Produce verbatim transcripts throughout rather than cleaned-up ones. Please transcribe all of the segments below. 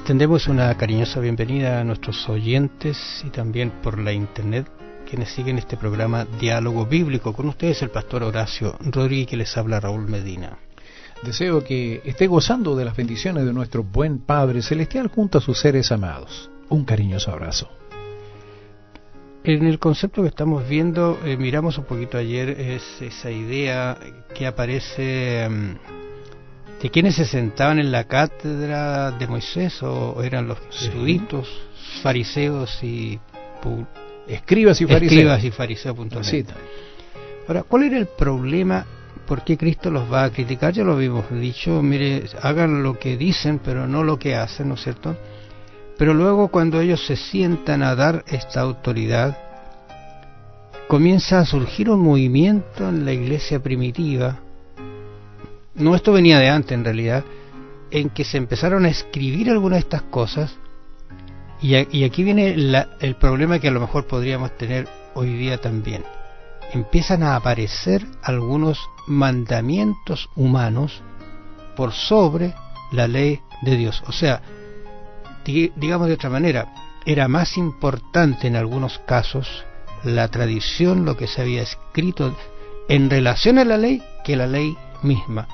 Extendemos una cariñosa bienvenida a nuestros oyentes y también por la internet quienes siguen este programa Diálogo Bíblico. Con ustedes el pastor Horacio Rodríguez, que les habla Raúl Medina. Deseo que esté gozando de las bendiciones de nuestro buen Padre Celestial junto a sus seres amados. Un cariñoso abrazo. En el concepto que estamos viendo, eh, miramos un poquito ayer, es esa idea que aparece um, de quienes se sentaban en la cátedra de Moisés, o eran los sí. eruditos, fariseos y pu- escribas y fariseos. Escribas y fariseos puntualmente. Ahora, ¿cuál era el problema? ¿Por qué Cristo los va a criticar? Ya lo habíamos dicho, mire, hagan lo que dicen, pero no lo que hacen, ¿no es cierto? Pero luego cuando ellos se sientan a dar esta autoridad, comienza a surgir un movimiento en la iglesia primitiva. No, esto venía de antes en realidad, en que se empezaron a escribir algunas de estas cosas, y, a, y aquí viene la, el problema que a lo mejor podríamos tener hoy día también. Empiezan a aparecer algunos mandamientos humanos por sobre la ley de Dios. O sea, digamos de otra manera, era más importante en algunos casos la tradición, lo que se había escrito en relación a la ley, que la ley misma.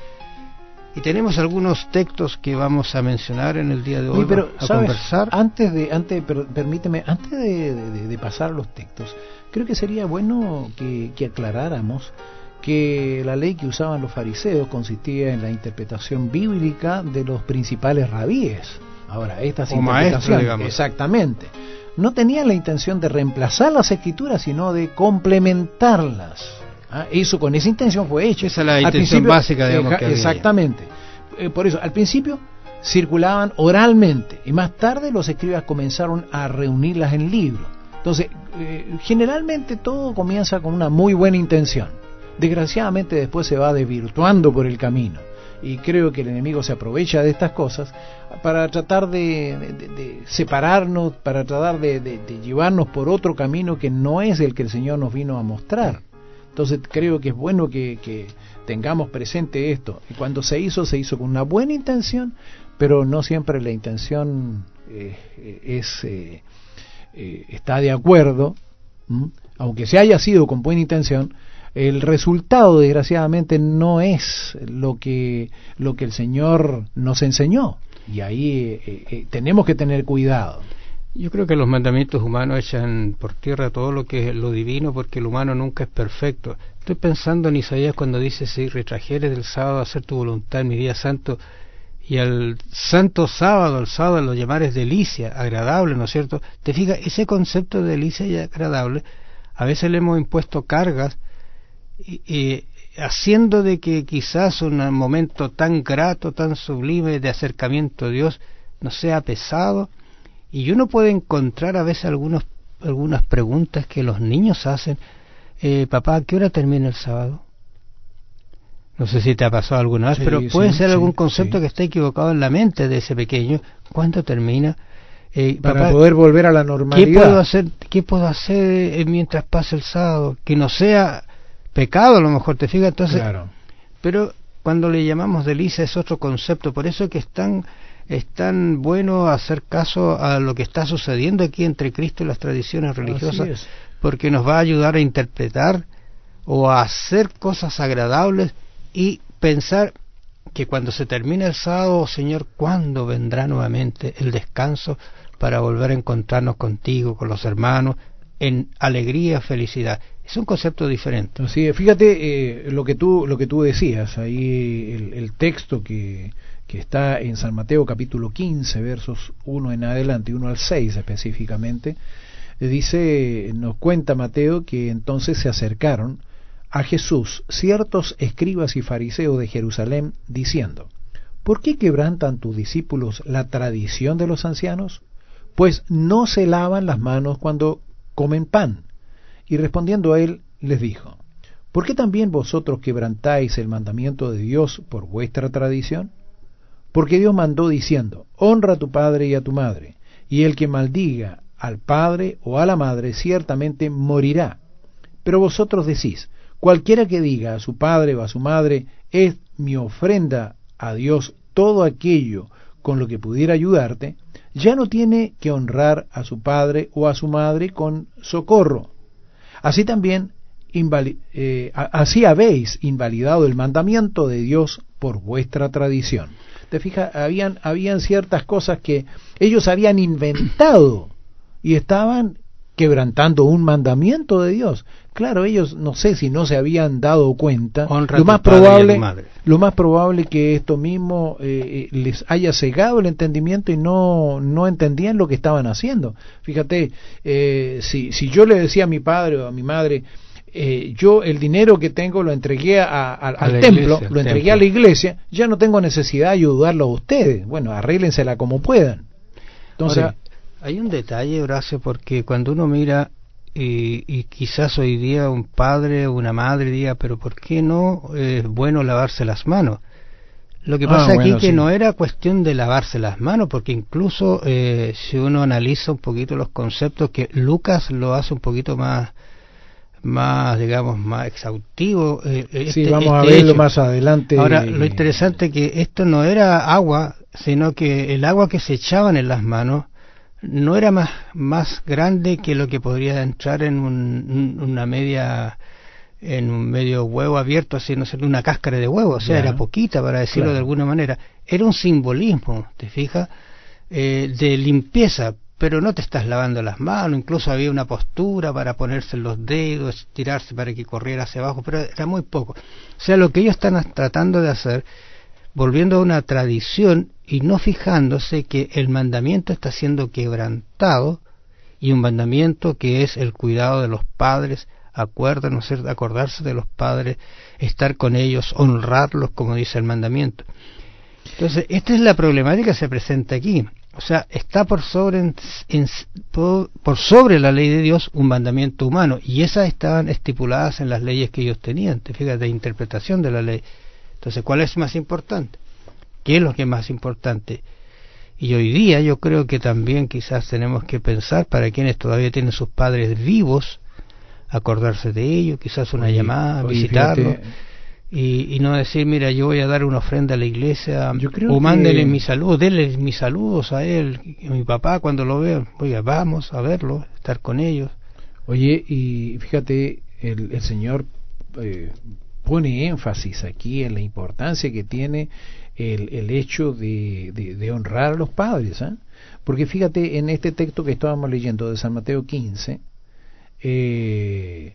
Y tenemos algunos textos que vamos a mencionar en el día de hoy. Sí, pero, a ¿sabes? conversar. Antes de, antes, per, permíteme, antes de, de, de pasar a los textos, creo que sería bueno que, que aclaráramos que la ley que usaban los fariseos consistía en la interpretación bíblica de los principales rabíes. Ahora, estas o interpretaciones, maestro, exactamente, no tenían la intención de reemplazar las escrituras, sino de complementarlas. ¿Ah? Eso, con esa intención fue hecho. Esa es la intención básica, digamos, eh, que había. Exactamente. Eh, por eso, al principio circulaban oralmente y más tarde los escribas comenzaron a reunirlas en libros. Entonces, eh, generalmente todo comienza con una muy buena intención. Desgraciadamente después se va desvirtuando por el camino. Y creo que el enemigo se aprovecha de estas cosas para tratar de, de, de separarnos, para tratar de, de, de llevarnos por otro camino que no es el que el Señor nos vino a mostrar. Entonces creo que es bueno que, que tengamos presente esto. Y cuando se hizo, se hizo con una buena intención, pero no siempre la intención eh, es eh, eh, está de acuerdo, ¿m? Aunque se haya sido con buena intención. El resultado, desgraciadamente, no es lo que lo que el Señor nos enseñó. Y ahí eh, eh, tenemos que tener cuidado. Yo creo que los mandamientos humanos echan por tierra todo lo que es lo divino, porque el humano nunca es perfecto. Estoy pensando en Isaías cuando dice: si retrajeres del sábado a hacer tu voluntad en mi día santo, y al santo sábado, al sábado lo llamares delicia, agradable, ¿no es cierto? Te fijas, ese concepto de delicia y agradable, a veces le hemos impuesto cargas, Y, y haciendo de que quizás un momento tan grato, tan sublime de acercamiento a Dios no sea pesado. Y uno puede encontrar a veces algunos, algunas preguntas que los niños hacen. eh, papá, ¿a qué hora termina el sábado? No sé si te ha pasado alguna vez, sí, pero puede sí, ser algún sí, concepto sí. que está equivocado en la mente de ese pequeño. ¿Cuándo termina? Eh, Para papá, poder volver a la normalidad. ¿Qué puedo hacer, qué puedo hacer mientras pase el sábado? Que no sea pecado, a lo mejor, te fijas. Entonces, claro. Pero cuando le llamamos delicia es otro concepto. Por eso es que es tan, es tan bueno hacer caso a lo que está sucediendo aquí entre Cristo y las tradiciones religiosas, porque nos va a ayudar a interpretar o a hacer cosas agradables y pensar que cuando se termine el sábado, oh Señor, ¿cuándo vendrá nuevamente el descanso para volver a encontrarnos contigo, con los hermanos, en alegría, felicidad? Es un concepto diferente. Sí, fíjate eh, lo que tú lo que tú decías ahí, el, el texto que, que está en San Mateo capítulo quince, versos uno en adelante, uno al seis específicamente, eh, dice, nos cuenta Mateo que entonces se acercaron a Jesús ciertos escribas y fariseos de Jerusalén, diciendo: ¿por qué quebrantan tus discípulos la tradición de los ancianos? Pues no se lavan las manos cuando comen pan. Y respondiendo a él, les dijo: ¿por qué también vosotros quebrantáis el mandamiento de Dios por vuestra tradición? Porque Dios mandó diciendo: honra a tu padre y a tu madre, y el que maldiga al padre o a la madre ciertamente morirá. Pero vosotros decís: cualquiera que diga a su padre o a su madre, es mi ofrenda a Dios todo aquello con lo que pudiera ayudarte, ya no tiene que honrar a su padre o a su madre con socorro. Así también, invali- eh, así habéis invalidado el mandamiento de Dios por vuestra tradición. Te fijas, habían, habían ciertas cosas que ellos habían inventado y estaban quebrantando un mandamiento de Dios. Claro, ellos no sé si no se habían dado cuenta. Honra Lo a más tu padre y a tu probable, madre. lo más probable que esto mismo eh, les haya cegado el entendimiento y no no entendían lo que estaban haciendo. Fíjate, eh, si si yo le decía a mi padre o a mi madre, eh, yo el dinero que tengo lo entregué a, a, A al la templo, iglesia, lo al entregué templo. a la iglesia, ya no tengo necesidad de ayudarlo a ustedes. Bueno, arréglensela como puedan. Entonces, Ahora, hay un detalle, Horacio, porque cuando uno mira, y, y quizás hoy día un padre o una madre diga, pero ¿por qué no es bueno lavarse las manos? Lo que pasa ah, aquí bueno, que sí. no era cuestión de lavarse las manos, porque incluso eh, si uno analiza un poquito los conceptos, que Lucas lo hace un poquito más, más digamos, más exhaustivo, eh, este, Sí, vamos este a verlo hecho. más adelante. Ahora, lo interesante es que esto no era agua, sino que el agua que se echaban en las manos no era más, más grande que lo que podría entrar en un, una media, en un medio huevo abierto, así, no sé, una cáscara de huevo, o sea, Ya, era poquita, para decirlo claro. de alguna manera. Era un simbolismo, ¿te fijas? Eh, de limpieza, pero no te estás lavando las manos, incluso había una postura para ponerse en los dedos, tirarse para que corriera hacia abajo, pero era muy poco. O sea, lo que ellos están tratando de hacer, volviendo a una tradición y no fijándose que el mandamiento está siendo quebrantado, y un mandamiento que es el cuidado de los padres, acuérdanos, acordarse de los padres, estar con ellos, honrarlos, como dice el mandamiento. Entonces, esta es la problemática que se presenta aquí. O sea, está por sobre, en, en, por, por sobre la ley de Dios un mandamiento humano, y esas estaban estipuladas en las leyes que ellos tenían, te fijas, de interpretación de la ley. Entonces, ¿cuál es más importante? ¿Qué es lo que es más importante? Y hoy día yo creo que también quizás tenemos que pensar, para quienes todavía tienen sus padres vivos, acordarse de ellos, quizás una Oye, llamada, oye, visitarlos, fíjate, y, y no decir, mira, yo voy a dar una ofrenda a la iglesia, yo creo o mándenle que, mis saludos, denle mis saludos a él, a mi papá cuando lo vean, oiga, vamos a verlo, estar con ellos. oye, y fíjate, el, el Señor eh, pone énfasis aquí en la importancia que tiene el, el hecho de, de, de honrar a los padres, ¿eh? Porque fíjate, en este texto que estábamos leyendo de San Mateo quince, eh,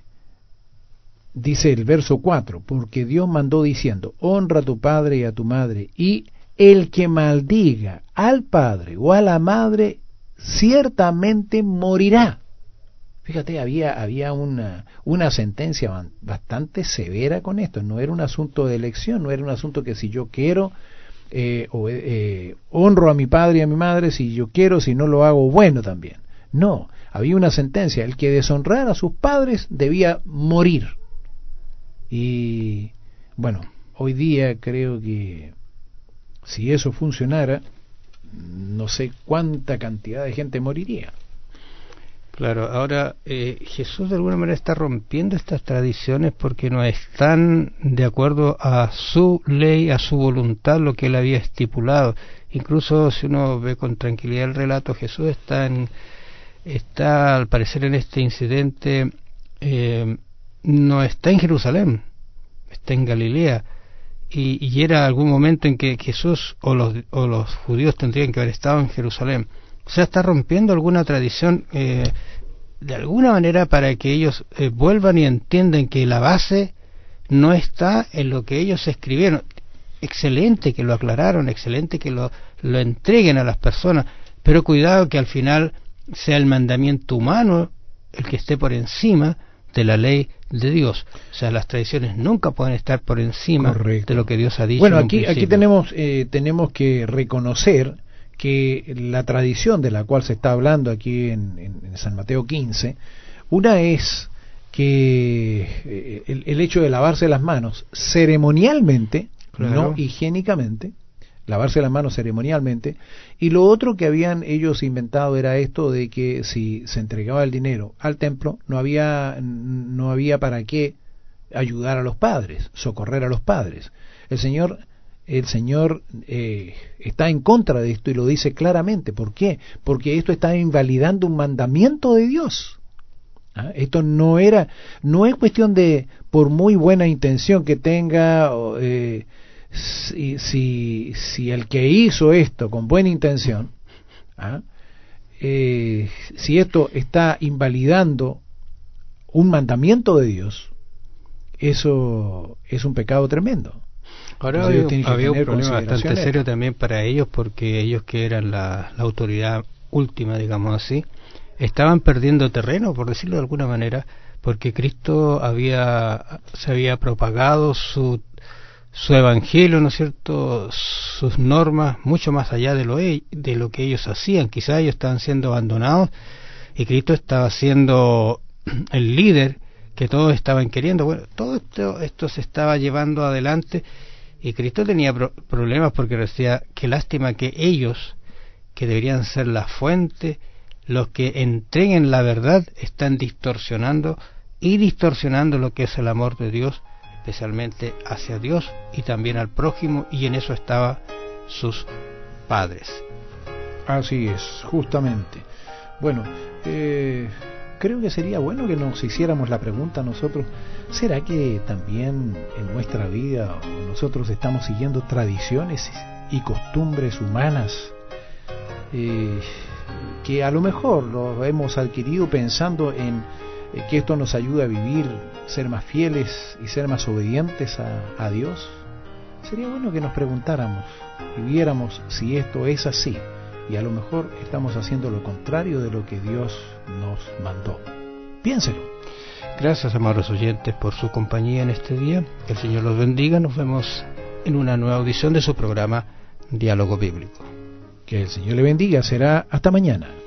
dice el verso cuatro, porque Dios mandó diciendo, honra a tu padre y a tu madre, y el que maldiga al padre o a la madre, ciertamente morirá. Fíjate, había, había una, una sentencia bastante severa con esto. No era un asunto de elección, no era un asunto que si yo quiero, eh, o, eh, honro a mi padre y a mi madre, si yo quiero, si no lo hago, bueno también. No, había una sentencia. El que deshonrara a sus padres debía morir. Y bueno, hoy día creo que si eso funcionara, no sé cuánta cantidad de gente moriría. Claro, ahora eh, Jesús de alguna manera está rompiendo estas tradiciones porque no están de acuerdo a su ley, a su voluntad, lo que él había estipulado. Incluso si uno ve con tranquilidad el relato, Jesús está, en, está al parecer en este incidente, eh, no está en Jerusalén, está en Galilea. Y, y era algún momento en que Jesús o los, o los judíos tendrían que haber estado en Jerusalén. O sea, está rompiendo alguna tradición eh, de alguna manera para que ellos eh, vuelvan y entiendan que la base no está en lo que ellos escribieron. Excelente que lo aclararon, excelente que lo, lo entreguen a las personas, pero cuidado que al final sea el mandamiento humano el que esté por encima de la ley de Dios. O sea, las tradiciones nunca pueden estar por encima Correcto. de lo que Dios ha dicho. Bueno, en un aquí, principio. aquí tenemos, eh, tenemos que reconocer que la tradición de la cual se está hablando aquí en, en, en San Mateo quince, una es que eh, el, el hecho de lavarse las manos ceremonialmente, Claro. no higiénicamente, lavarse las manos ceremonialmente, y lo otro que habían ellos inventado era esto de que si se entregaba el dinero al templo, no había, no había para qué ayudar a los padres, socorrer a los padres. El Señor el Señor eh, está en contra de esto y lo dice claramente. ¿Por qué? Porque esto está invalidando un mandamiento de Dios. ¿Ah? Esto no era, no es cuestión de, por muy buena intención que tenga, eh, si, si, si el que hizo esto con buena intención, ¿ah? eh, si esto está invalidando un mandamiento de Dios, eso es un pecado tremendo. Ahora había, había un problema bastante serio también para ellos, porque ellos, que eran la, la autoridad última, digamos así, estaban perdiendo terreno, por decirlo de alguna manera, porque Cristo había se había propagado su su evangelio, ¿no es cierto?, sus normas, mucho más allá de lo de lo que ellos hacían. Quizás ellos estaban siendo abandonados y Cristo estaba siendo el líder que todos estaban queriendo. Bueno, todo esto, esto se estaba llevando adelante, y Cristo tenía pro- problemas porque decía, qué lástima que ellos, que deberían ser la fuente, los que entreguen la verdad, están distorsionando y distorsionando lo que es el amor de Dios, especialmente hacia Dios y también al prójimo, y en eso estaban sus padres. Así es, justamente. Bueno, eh, creo que sería bueno que nos hiciéramos la pregunta nosotros, ¿será que también en nuestra vida nosotros estamos siguiendo tradiciones y costumbres humanas eh, que a lo mejor lo hemos adquirido pensando en eh, que esto nos ayuda a vivir, ser más fieles y ser más obedientes a, a Dios? Sería bueno que nos preguntáramos y viéramos si esto es así, y a lo mejor estamos haciendo lo contrario de lo que Dios nos mandó. Piénselo. Gracias, amados oyentes, por su compañía en este día. Que el Señor los bendiga. Nos vemos en una nueva audición de su programa Diálogo Bíblico. Que el Señor le bendiga. Será hasta mañana.